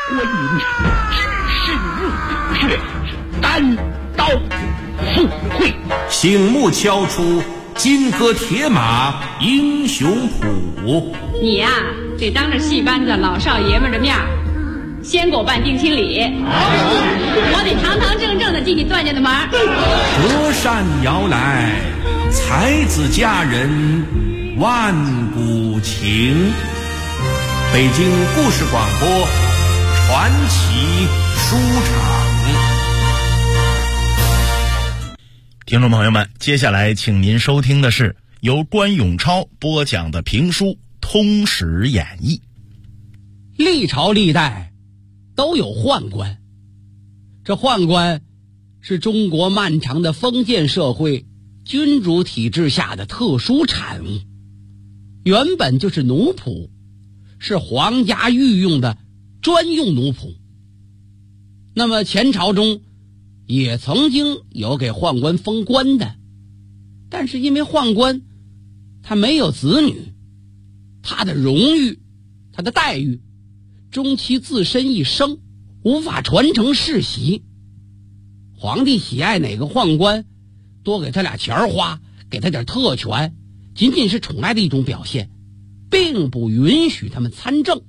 观音只身入血，单刀赴会。 醒目敲出金戈铁马英雄谱。 你呀，得当着戏班子老少爷们的面先给我办定亲礼，我得堂堂正正的进你段家的门。 隔山遥来，才子佳人万古情。北京故事广播传奇书场。 听众朋友们，接下来请您收听的是由关永超播讲的评书《通史演义》。 历朝历代都有宦官，这宦官是中国漫长的封建社会君主体制下的特殊产物，原本就是奴仆，是皇家御用的专用奴仆。那么前朝中也曾经有给宦官封官的，但是因为宦官他没有子女，他的荣誉他的待遇终其自身一生无法传承世袭。皇帝喜爱哪个宦官，多给他俩钱花，给他点特权，仅仅是宠爱的一种表现，并不允许他们参政，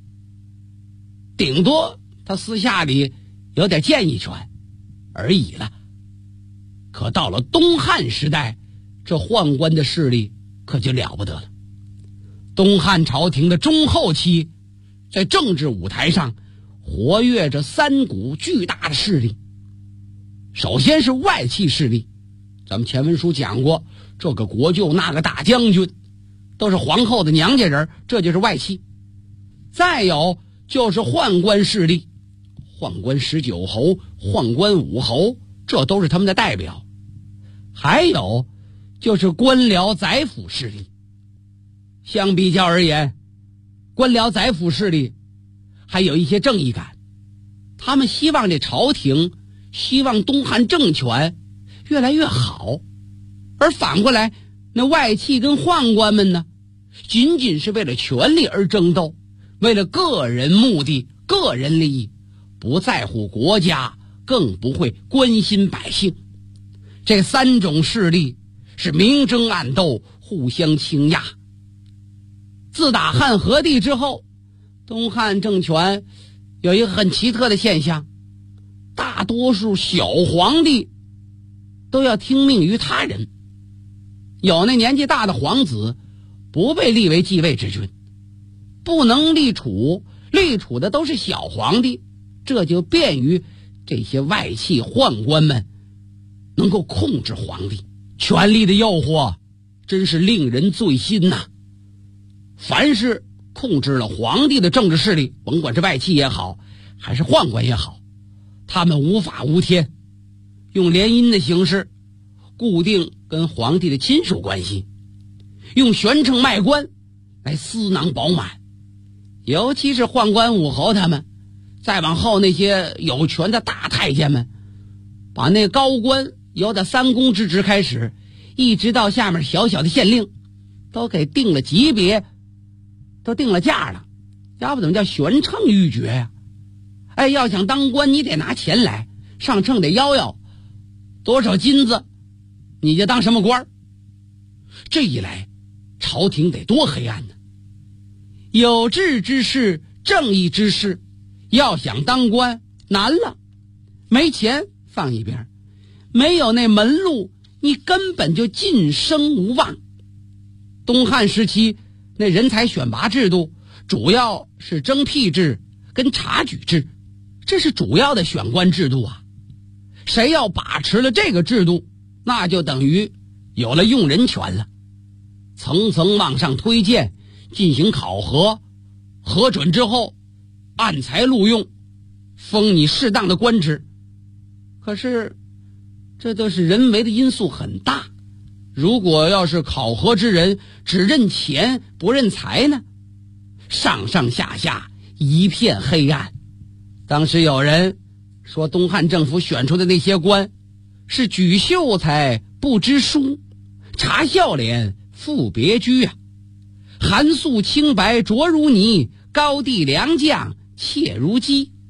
顶多他私下里有点建议权而已了。可到了东汉时代，这宦官的势力可就了不得了。东汉朝廷的中后期，在政治舞台上活跃着三股巨大的势力。首先是外戚势力，咱们前文书讲过，这个国舅那个大将军都是皇后的娘家人，这就是外戚。再有就是宦官势力，宦官19侯、宦官5侯，这都是他们的代表。还有就是官僚宰辅势力。相比较而言，官僚宰辅势力还有一些正义感，他们希望这朝廷，希望东汉政权越来越好。而反过来，那外戚跟宦官们呢，仅仅是为了权力而争斗，为了个人目的、个人利益，不在乎国家，更不会关心百姓。这三种势力是明争暗斗，互相倾轧。自打汉和帝之后，东汉政权有一个很奇特的现象，大多数小皇帝都要听命于他人。有那年纪大的皇子不被立为继位之君，不能立储，立储的都是小皇帝，这就便于这些外戚宦官们能够控制皇帝。权力的诱惑真是令人醉心呐！凡是控制了皇帝的政治势力，甭管是外戚也好，还是宦官也好，他们无法无天，用联姻的形式固定跟皇帝的亲属关系，用悬秤卖官来私囊饱满。尤其是宦官5侯他们，再往后那些有权的大太监们，把那高官由的3公之职开始，一直到下面小小的县令，都给定了级别，都定了价了，要不怎么叫悬秤欲绝呀？哎，要想当官，你得拿钱来，上秤得摇多少金子，你就当什么官。这一来，朝廷得多黑暗呢！有志之士、正义之士，要想当官难了，没钱放一边，没有那门路，你根本就晋升无望。东汉时期那人才选拔制度主要是征辟制跟察举制，这是主要的选官制度啊。谁要把持了这个制度，那就等于有了用人权了。层层往上推荐，进行考核，核准之后按才录用，封你适当的官职。可是这都是人为的因素很大，如果要是考核之人只认钱不认才呢，上上下下一片黑暗。当时有人说东汉政府选出的那些官是举秀才不知书，查笑脸赋别居啊，寒素清白浊如泥，高第良将怯如鸡。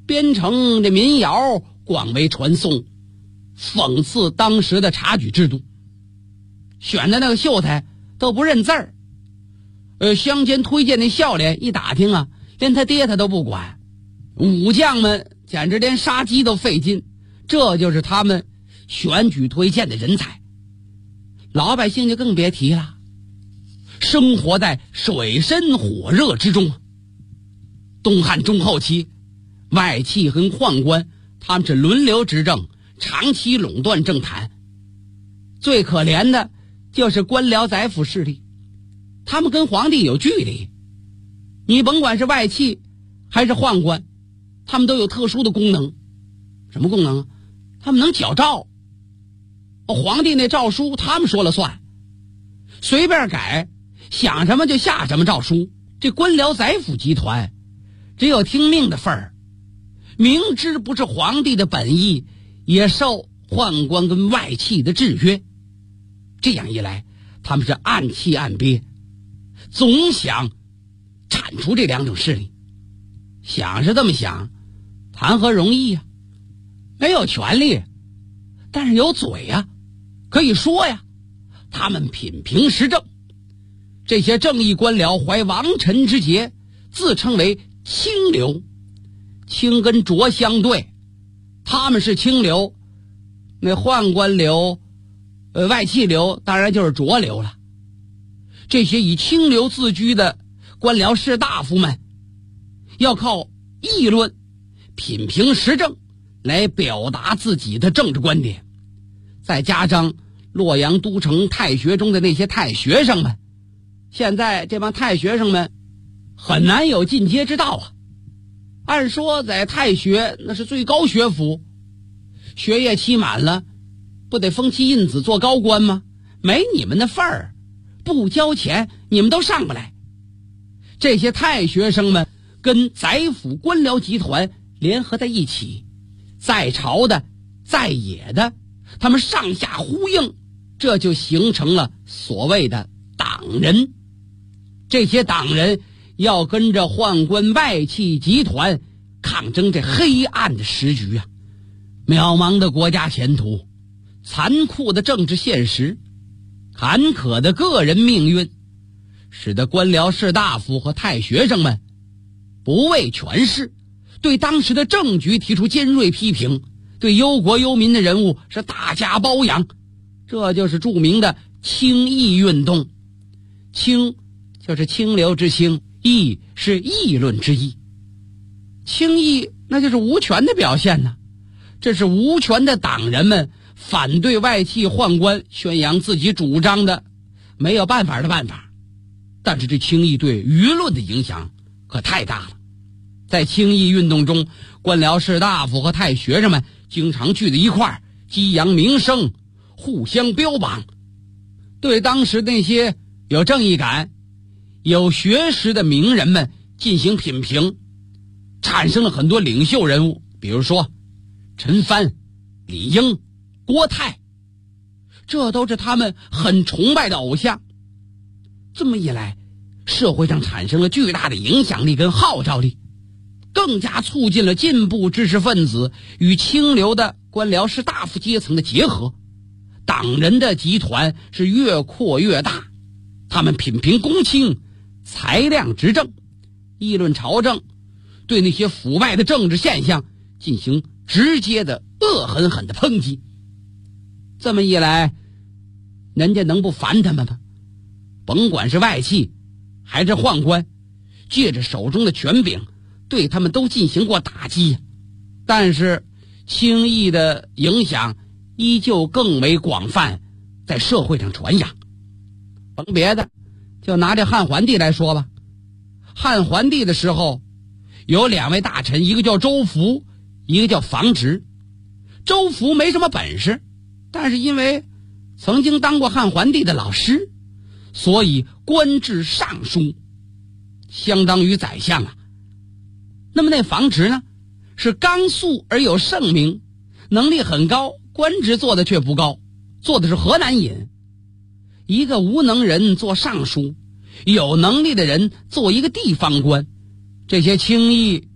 编成这民谣广为传颂，讽刺当时的察举制度。选的那个秀才都不认字儿，乡间推荐那笑脸一打听啊，连他爹他都不管，武将们简直连杀鸡都费劲。这就是他们选举推荐的人才。老百姓就更别提了，生活在水深火热之中。东汉中后期，外戚和宦官他们是轮流执政，长期垄断政坛。最可怜的就是官僚宰辅势力，他们跟皇帝有距离。你甭管是外戚还是宦官，他们都有特殊的功能。什么功能啊？他们能矫诏，皇帝那诏书他们说了算，随便改，想什么就下什么诏书。这官僚宰辅集团只有听命的份儿，明知不是皇帝的本意，也受宦官跟外戚的制约。这样一来，他们是暗气暗憋，总想铲除这两种势力。想是这么想，谈何容易呀？没有权利，但是有嘴呀，可以说呀。他们品评时政，这些正义官僚怀王臣之节，自称为清流。清跟浊相对，他们是清流，那宦官流外戚流当然就是浊流了。这些以清流自居的官僚士大夫们，要靠议论品评时政来表达自己的政治观点。再加上洛阳都城太学中的那些太学生们，现在这帮太学生们很难有进阶之道啊。按说在太学那是最高学府，学业期满了不得封妻印子做高官吗？没你们的份儿，不交钱你们都上不来。这些太学生们跟宰辅官僚集团联合在一起，在朝的在野的，他们上下呼应，这就形成了所谓的党人。这些党人要跟着宦官外戚集团抗争这黑暗的时局啊！渺茫的国家前途，残酷的政治现实，坎坷的个人命运，使得官僚士大夫和太学生们不畏权势，对当时的政局提出尖锐批评，对忧国忧民的人物是大加褒扬。这就是著名的清议运动。清就是清流之清，议是议论之议。清议那就是无权的表现呢。这是无权的党人们反对外戚宦官宣扬自己主张的没有办法的办法。但是这清议对舆论的影响可太大了。在清议运动中，官僚士大夫和太学生们经常聚在一块儿，激扬名声，互相标榜，对当时那些有正义感有学识的名人们进行品评，产生了很多领袖人物，比如说陈蕃、李英、郭泰，这都是他们很崇拜的偶像。这么一来，社会上产生了巨大的影响力跟号召力，更加促进了进步知识分子与清流的官僚士大夫阶层的结合。党人的集团是越扩越大，他们品评公卿，裁量执政，议论朝政，对那些腐败的政治现象进行直接的恶狠狠的抨击。这么一来，人家能不烦他们吗？甭管是外戚还是宦官，借着手中的权柄对他们都进行过打击。但是清议的影响依旧更为广泛，在社会上传扬。甭别的，就拿这汉桓帝来说吧。汉桓帝的时候有两位大臣，一个叫周福，一个叫房直。周福没什么本事，但是因为曾经当过汉桓帝的老师，所以官至尚书，相当于宰相啊。那么那房直呢，是刚素而有盛名，能力很高，官职做的却不高，做的是河南尹。一个无能人做尚书，有能力的人做一个地方官，这些清议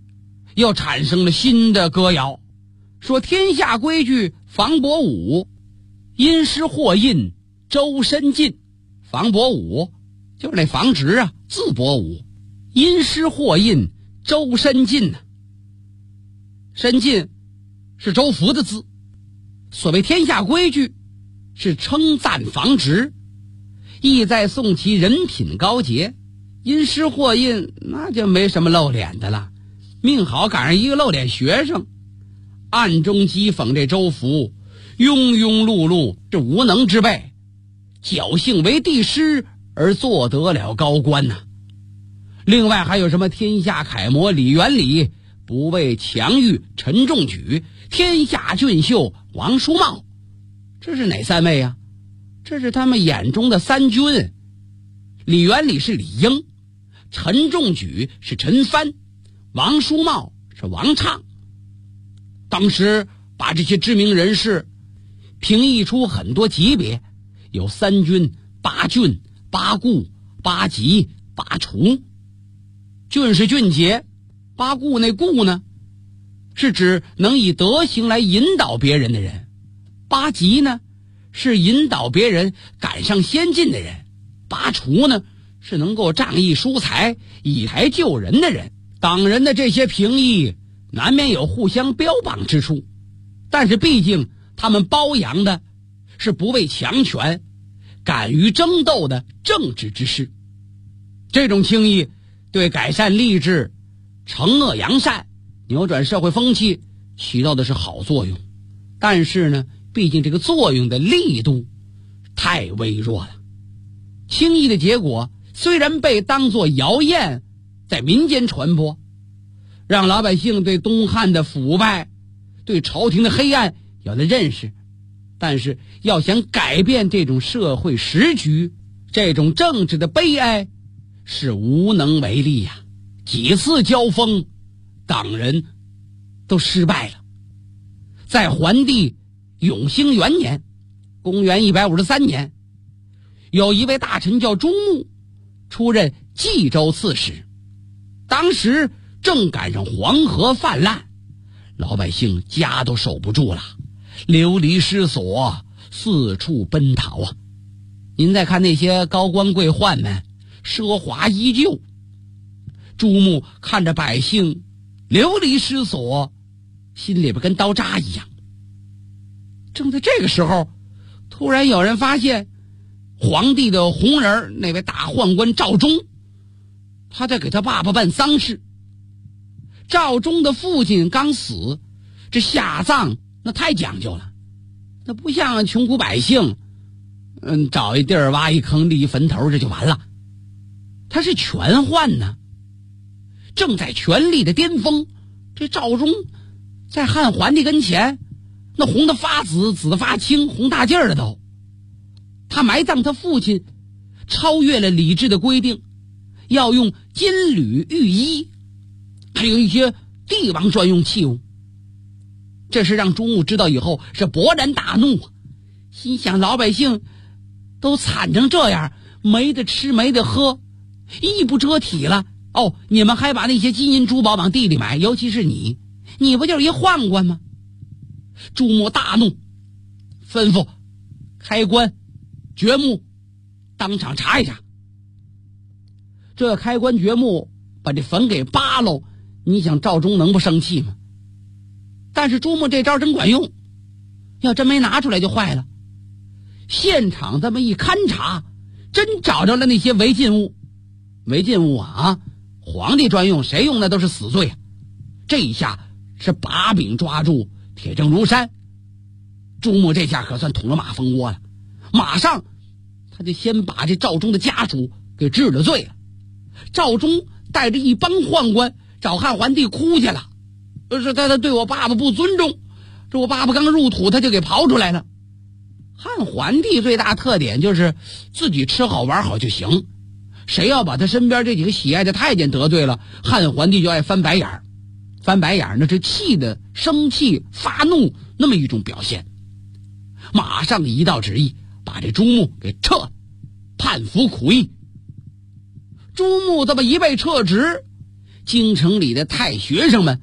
又产生了新的歌谣，说天下规矩房伯武，因师获印周申进。房伯武就是那房直啊，字伯武，因师获印周申进呢。申进是周福的字。所谓天下规矩是称赞房直，意在颂其人品高洁。因师获印那就没什么露脸的了，命好赶上一个露脸学生，暗中讥讽这周福庸庸碌碌，这无能之辈，侥幸为帝师而做得了高官呐。另外还有什么天下楷模李元礼，不畏强欲陈仲举，天下俊秀王叔茂。这是哪三位啊？这是他们眼中的三军。李元礼是李应，陈仲举是陈蕃，王叔茂是王畅。当时把这些知名人士评议出很多级别，有三军、八俊、八顾、八吉、八除。俊是俊杰，八顾那顾呢，是指能以德行来引导别人的人，八吉呢是引导别人赶上先进的人，八除呢是能够仗义疏财以财救人的人。党人的这些评议难免有互相标榜之处，但是毕竟他们褒扬的是不畏强权、敢于争斗的正直之士。这种轻易对改善吏治、惩恶扬善、扭转社会风气起到的是好作用，但是呢，毕竟这个作用的力度太微弱了。轻易的结果虽然被当作谣言在民间传播，让老百姓对东汉的腐败、对朝廷的黑暗有了认识，但是要想改变这种社会时局，这种政治的悲哀是无能为力呀。几次交锋，党人都失败了。在桓帝永兴元年，公元153年，有一位大臣叫朱穆，出任冀州刺史。当时正赶上黄河泛滥，老百姓家都守不住了，流离失所，四处奔逃啊。您再看那些高官贵宦们，奢华依旧。朱穆看着百姓流离失所，心里边跟刀扎一样。正在这个时候，突然有人发现皇帝的红人那位大宦官赵忠，他在给他爸爸办丧事。赵忠的父亲刚死，这下葬那太讲究了，那不像穷苦百姓，找一地儿挖一坑立一坟头这就完了。他是权宦呢，正在权力的巅峰，这赵忠在汉桓帝跟前那红的发紫，紫的发青，红大劲儿的都。他埋葬他父亲超越了礼制的规定，要用金缕玉衣，还有一些帝王专用器物。这是让朱穆知道以后是勃然大怒啊，心想老百姓都惨成这样，没得吃没得喝，衣不遮体了，你们还把那些金银珠宝往地里埋，尤其是你不就是一宦官吗？朱穆大怒，吩咐开棺掘墓，当场查一查。这开棺掘墓把这坟给扒喽，你想赵忠能不生气吗？但是朱穆这招真管用，要真没拿出来就坏了。现场这么一勘察，真找着了那些违禁物。违禁物啊，皇帝专用，谁用那都是死罪啊。这一下是把柄抓住，铁证如山。朱穆这下可算捅了马蜂窝了，马上他就先把这赵忠的家属给治了罪了。赵忠带着一帮宦官找汉桓帝哭去了，说他对我爸爸不尊重，这我爸爸刚入土他就给刨出来了。汉桓帝最大特点就是自己吃好玩好就行，谁要把他身边这几个喜爱的太监得罪了，汉桓帝就爱翻白眼儿。翻白眼儿那是气的生气发怒那么一种表现。马上一道旨意把这朱穆给撤了，判服苦役。朱穆这么一被撤职，京城里的太学生们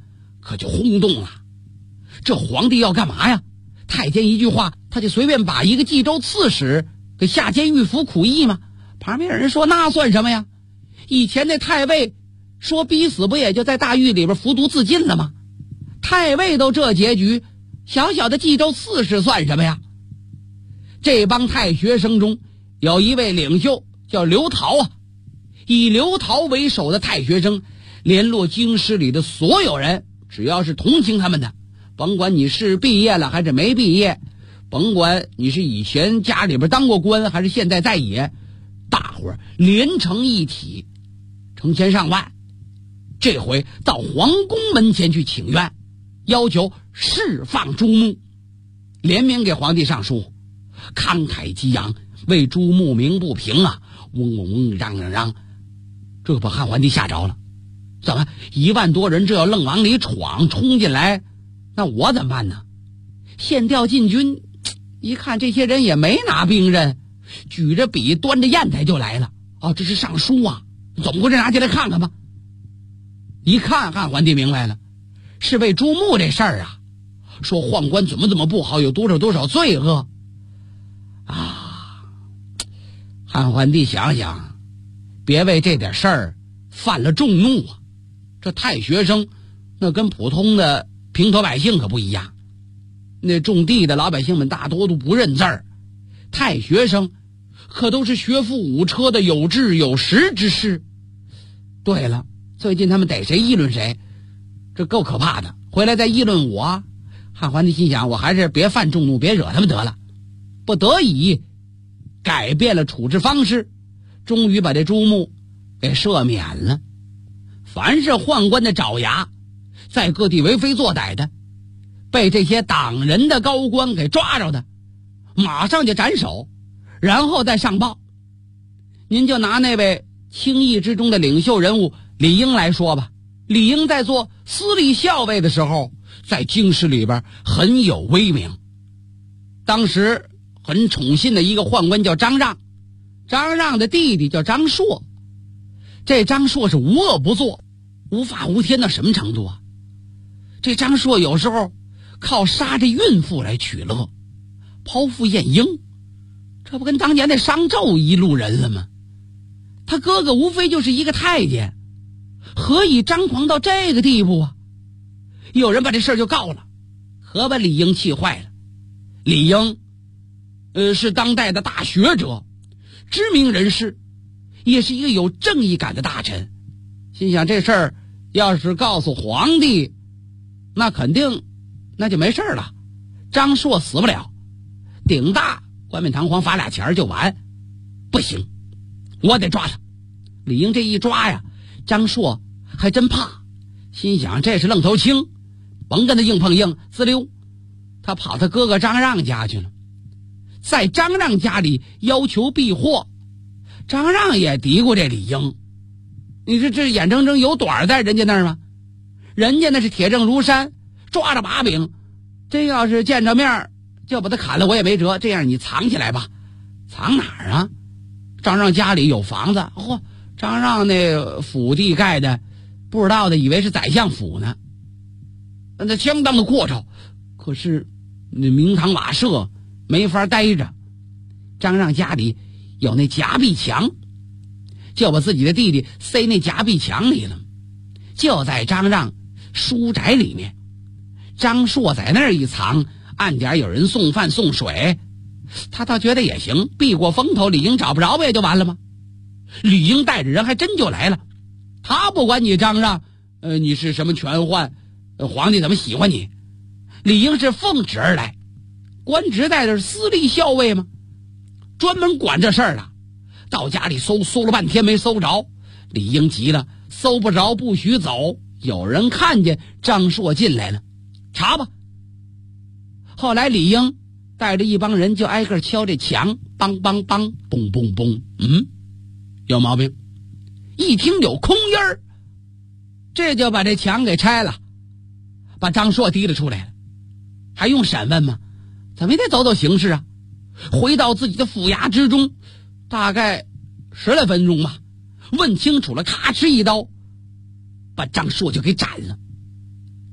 可就轰动了。这皇帝要干嘛呀？太监一句话，他就随便把一个冀州刺史给下监狱服苦役吗？旁边有人说那算什么呀？以前那太尉说逼死不也就在大狱里边服毒自尽了吗？太尉都这结局，小小的冀州刺史算什么呀？这帮太学生中有一位领袖叫刘陶啊，以刘陶为首的太学生联络京师里的所有人，只要是同情他们的，甭管你是毕业了还是没毕业，甭管你是以前家里边当过官还是现在在野，大伙儿连成一体，成千上万，这回到皇宫门前去请愿，要求释放朱穆，联名给皇帝上书，慷慨激昂，为朱穆鸣不平啊，嗡嗡嗡，嚷嚷嚷，这把汉桓帝吓着了。怎么1万多人这要愣往里闯，冲进来，那我怎么办呢？献调进军，一看这些人也没拿兵刃，举着笔端着砚台就来了。哦，这是上书啊，怎么回事？拿起来看看吧。一看汉桓帝明白了，是为朱穆这事儿啊，说宦官怎么不好，有多少罪恶啊。汉桓帝想想，别为这点事儿犯了众怒啊。这太学生那跟普通的平头百姓可不一样，那种地的老百姓们大多都不认字儿，太学生可都是学富五车的有志有识之士。对了，最近他们逮谁议论谁，这够可怕的，回来再议论我。汉桓帝心想，我还是别犯众怒，别惹他们得了。不得已改变了处置方式，终于把这朱穆给赦免了。凡是宦官的爪牙，在各地为非作歹的，被这些党人的高官给抓着的，马上就斩首，然后再上报。您就拿那位清议之中的领袖人物李英来说吧，李英在做司隶校尉的时候，在京师里边很有威名。当时很宠信的一个宦官叫张让，张让的弟弟叫张硕。这张硕是无恶不作，无法无天到什么程度啊？这张硕有时候靠杀这孕妇来取乐，剖腹验婴，这不跟当年那商纣一路人了吗？他哥哥无非就是一个太监，何以张狂到这个地步啊？有人把这事儿就告了，可把李英气坏了。李英是当代的大学者，知名人士，也是一个有正义感的大臣，心想这事儿要是告诉皇帝，那肯定那就没事了，张硕死不了，顶大冠冕堂皇罚俩钱就完。不行，我得抓他。李英这一抓呀，张硕还真怕，心想这是愣头青，甭跟他硬碰硬，滋溜他跑他哥哥张让家去了，在张让家里要求避祸。张让也嘀咕这李英，你说这眼睁睁有短在人家那儿吗？人家那是铁证如山，抓着把柄，真要是见着面就把他砍了我也没辙。这样你藏起来吧。藏哪儿啊？张让家里有房子，张让那府地盖的，不知道的以为是宰相府呢，那相当的阔绰，可是那明堂瓦舍没法待着。张让家里有那夹壁墙，就把自己的弟弟塞那夹壁墙里了，就在张让书宅里面。张硕在那儿一藏，暗点有人送饭送水，他倒觉得也行，避过风头，李英找不着不也就完了吗？李英带着人还真就来了，他不管你张让你是什么权宦，皇帝怎么喜欢你。李英是奉旨而来，官职在这是司隶校尉吗？专门管这事儿的。到家里搜了半天没搜着，李英急了，搜不着不许走。有人看见张硕进来了，查吧。后来李英带着一帮人就挨个敲这墙，梆梆梆，嘣嘣嘣，有毛病。一听有空音儿，这就把这墙给拆了，把张硕提了出来了。还用审问吗？怎么也得走走形式啊。回到自己的府衙之中，大概10来分钟吧，问清楚了，咔哧一刀把张硕就给斩了。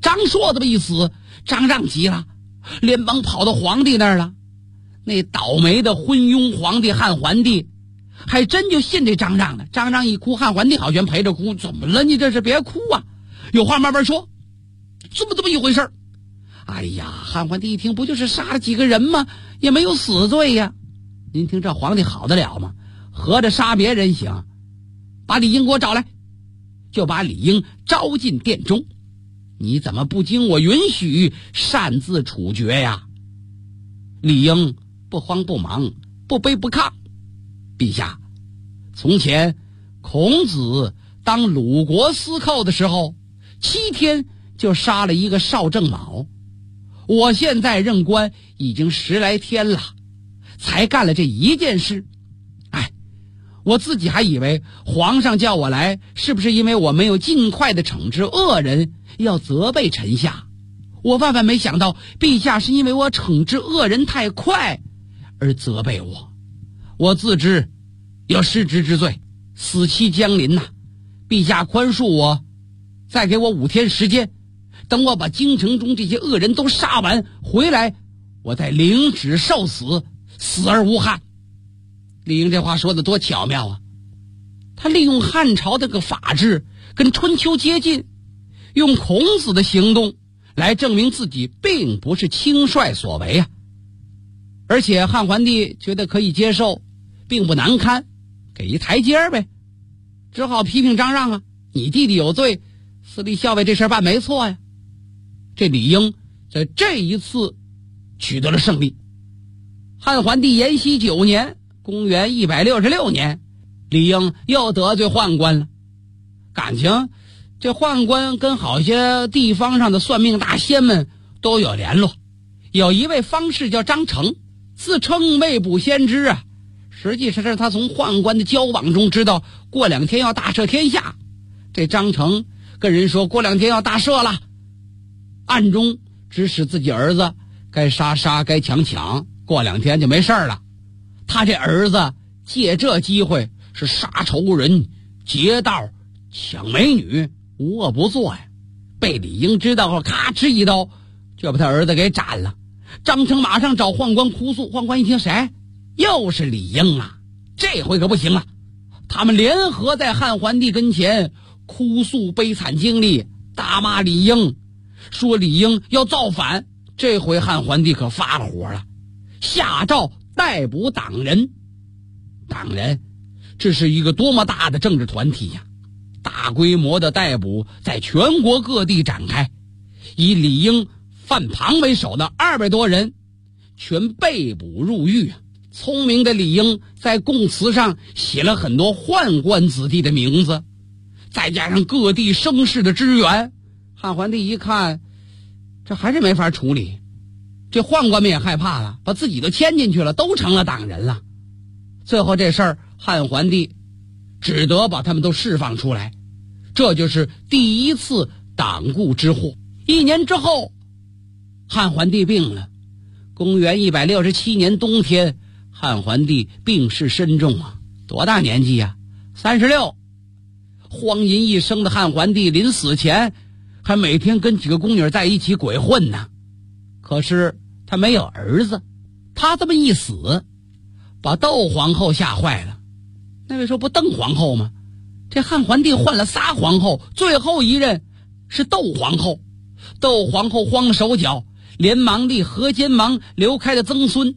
张硕这么一死，张让急了，连忙跑到皇帝那儿了。那倒霉的昏庸皇帝汉桓帝还真就信这张让了。张让一哭，汉桓帝好像陪着哭。怎么了？你这是别哭啊，有话慢慢说。这么一回事。哎呀，汉桓帝一听，不就是杀了几个人吗？也没有死罪呀。您听这皇帝好得了吗？合着杀别人行，把李英给我找来。就把李英招进殿中。你怎么不经我允许擅自处决呀？李英不慌不忙，不卑不亢。陛下，从前孔子当鲁国司寇的时候，7天就杀了一个少正卯。我现在任官已经10来天了，才干了这一件事。我自己还以为皇上叫我来，是不是因为我没有尽快的惩治恶人，要责备臣下？我万万没想到，陛下是因为我惩治恶人太快而责备我。我自知有失职之罪，死期将临呐，陛下宽恕我，再给我5天时间，等我把京城中这些恶人都杀完回来，我再领旨受死，死而无憾。李英这话说的多巧妙啊！他利用汉朝这个法制跟春秋接近，用孔子的行动来证明自己并不是轻率所为啊。而且汉桓帝觉得可以接受，并不难堪，给一台阶呗，只好批评张让啊，你弟弟有罪，司隶校尉这事办没错呀。这李英在这一次取得了胜利。汉桓帝延熙9年，公元166年，李英又得罪宦官了。感情这宦官跟好些地方上的算命大仙们都有联络。有一位方士叫张成，自称未卜先知啊，实际上是他从宦官的交往中知道过2天要大赦天下。这张成跟人说过2天要大赦了，暗中指使自己儿子该杀杀该抢抢，过2天就没事了。他这儿子借这机会是杀仇人劫道抢美女，无恶不作呀。被李英知道后，咔哧一刀就把他儿子给斩了。张成马上找宦官哭诉，宦官一听，谁？又是李英啊，这回可不行了。他们联合在汉桓帝跟前哭诉悲惨经历，大骂李英，说李英要造反。这回汉桓帝可发了火了，下诏逮捕党人。党人，这是一个多么大的政治团体呀！大规模的逮捕在全国各地展开，以李英、范庞为首的200多人全被捕入狱。聪明的李英在供词上写了很多宦官子弟的名字，再加上各地声势的支援，汉桓帝一看，这还是没法处理。这宦官们也害怕了，把自己都牵进去了，都成了党人了。最后这事儿，汉桓帝只得把他们都释放出来，这就是第一次党锢之祸。1年之后，汉桓帝病了。公元167年冬天，汉桓帝病势深重啊，多大年纪呀？36。荒淫一生的汉桓帝临死前还每天跟几个宫女在一起鬼混呢。可是他没有儿子，他这么一死，把窦皇后吓坏了。那位说不邓皇后吗？这汉桓帝换了仨皇后，最后一任是窦皇后。窦皇后慌了手脚，连忙立何坚芒、刘开的曾孙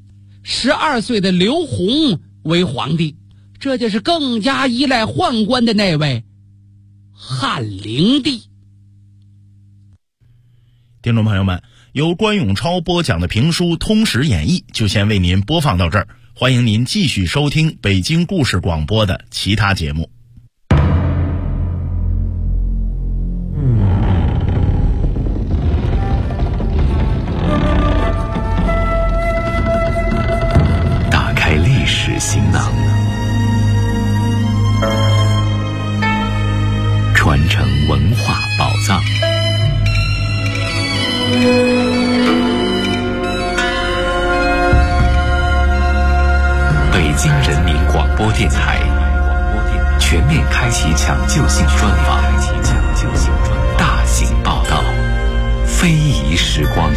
12岁的刘宏为皇帝。这就是更加依赖宦官的那位汉灵帝。 听众朋友们，由关永超播讲的评书《通史演义》就先为您播放到这儿，欢迎您继续收听北京故事广播的其他节目。 打开历史行囊，传承文化宝藏。北京人民广播电台全面开启抢救性专访，大型报道， 仪时光。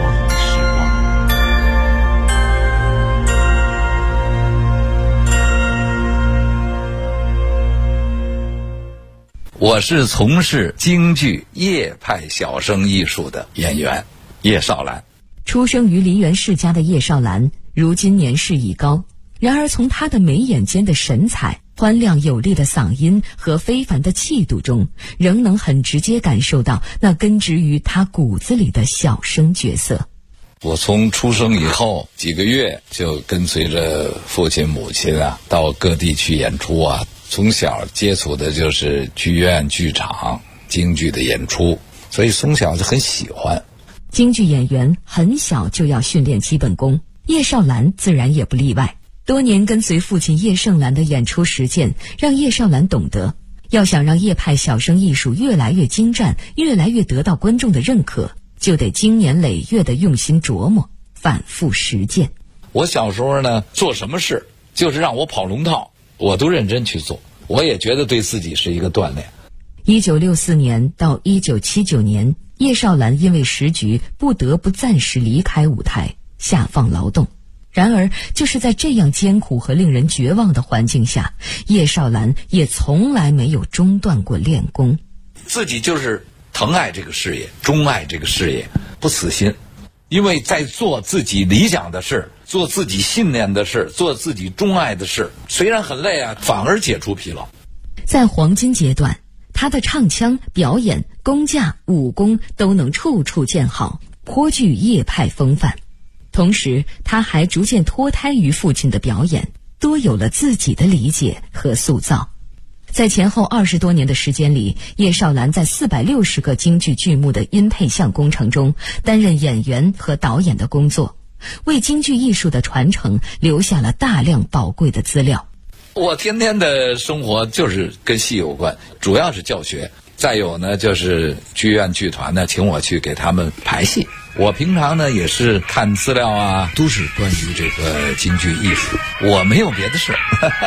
我是从事京剧叶派小生艺术的演员叶绍兰。 出生于梨园世家的叶绍兰，如今年事已高，然而从他的眉眼间的神采、欢亮有力的嗓音和非凡的气度中，仍能很直接感受到那根植于他骨子里的小生角色。 我从出生以后几个月就跟随着父亲母亲到各地去演出从小接触的就是剧院剧场京剧的演出，所以从小就很喜欢。 京剧演员很小就要训练基本功，叶绍兰自然也不例外。多年跟随父亲叶盛兰的演出实践，让叶绍兰懂得，要想让叶派小生艺术越来越精湛，越来越得到观众的认可，就得经年累月的用心琢磨，反复实践。 我小时候呢，做什么事就是让我跑龙套，我都认真去做，我也觉得对自己是一个锻炼。 1964年到1979年，叶绍兰因为时局不得不暂时离开舞台，下放劳动。然而就是在这样艰苦和令人绝望的环境下，叶绍兰也从来没有中断过练功。 自己就是疼爱这个事业，钟爱这个事业，不死心。因为在做自己理想的事，做自己信念的事，做自己钟爱的事，虽然很累反而解除疲劳。 在黄金阶段，他的唱腔、表演、功架、武功都能处处见好，颇具叶派风范。同时他还逐渐脱胎于父亲的表演，多有了自己的理解和塑造。在前后20多年的时间里，叶绍兰在460个京剧剧目的音配像工程中担任演员和导演的工作，为京剧艺术的传承留下了大量宝贵的资料。 我天天的生活就是跟戏有关，主要是教学，再有呢就是剧院剧团呢请我去给他们排戏。我平常呢也是看资料都是关于这个京剧艺术，我没有别的事。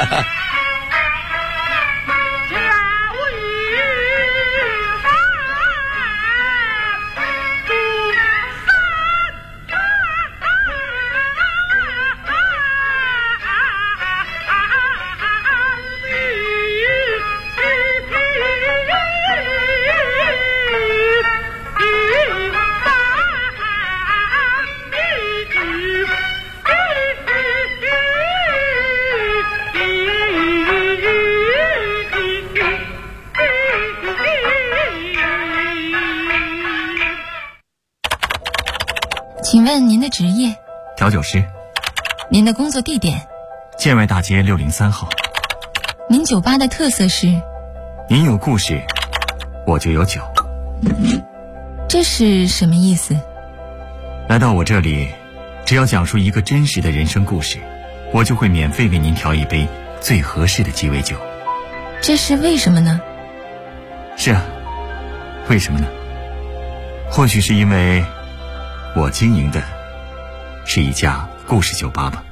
请问您的职业？ 调酒师。 您的工作地点？ 建外大街603号。 您酒吧的特色是？ 您有故事，我就有酒。 这是什么意思？ 来到我这里，只要讲述一个真实的人生故事，我就会免费为您调一杯最合适的鸡尾酒。 这是为什么呢？ 是啊，为什么呢？或许是因为我经营的是一家故事酒吧吧。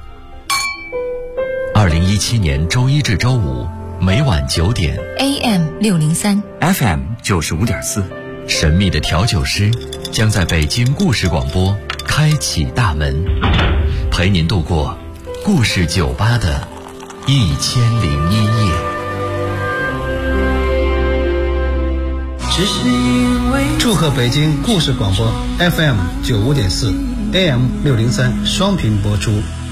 2017年周一至周五每晚9点 AM 603 FM 95.4， 神秘的调酒师将在北京故事广播开启大门，陪您度过故事酒吧的1001夜。 祝贺北京故事广播 FM 95.4 AM 603双频播出。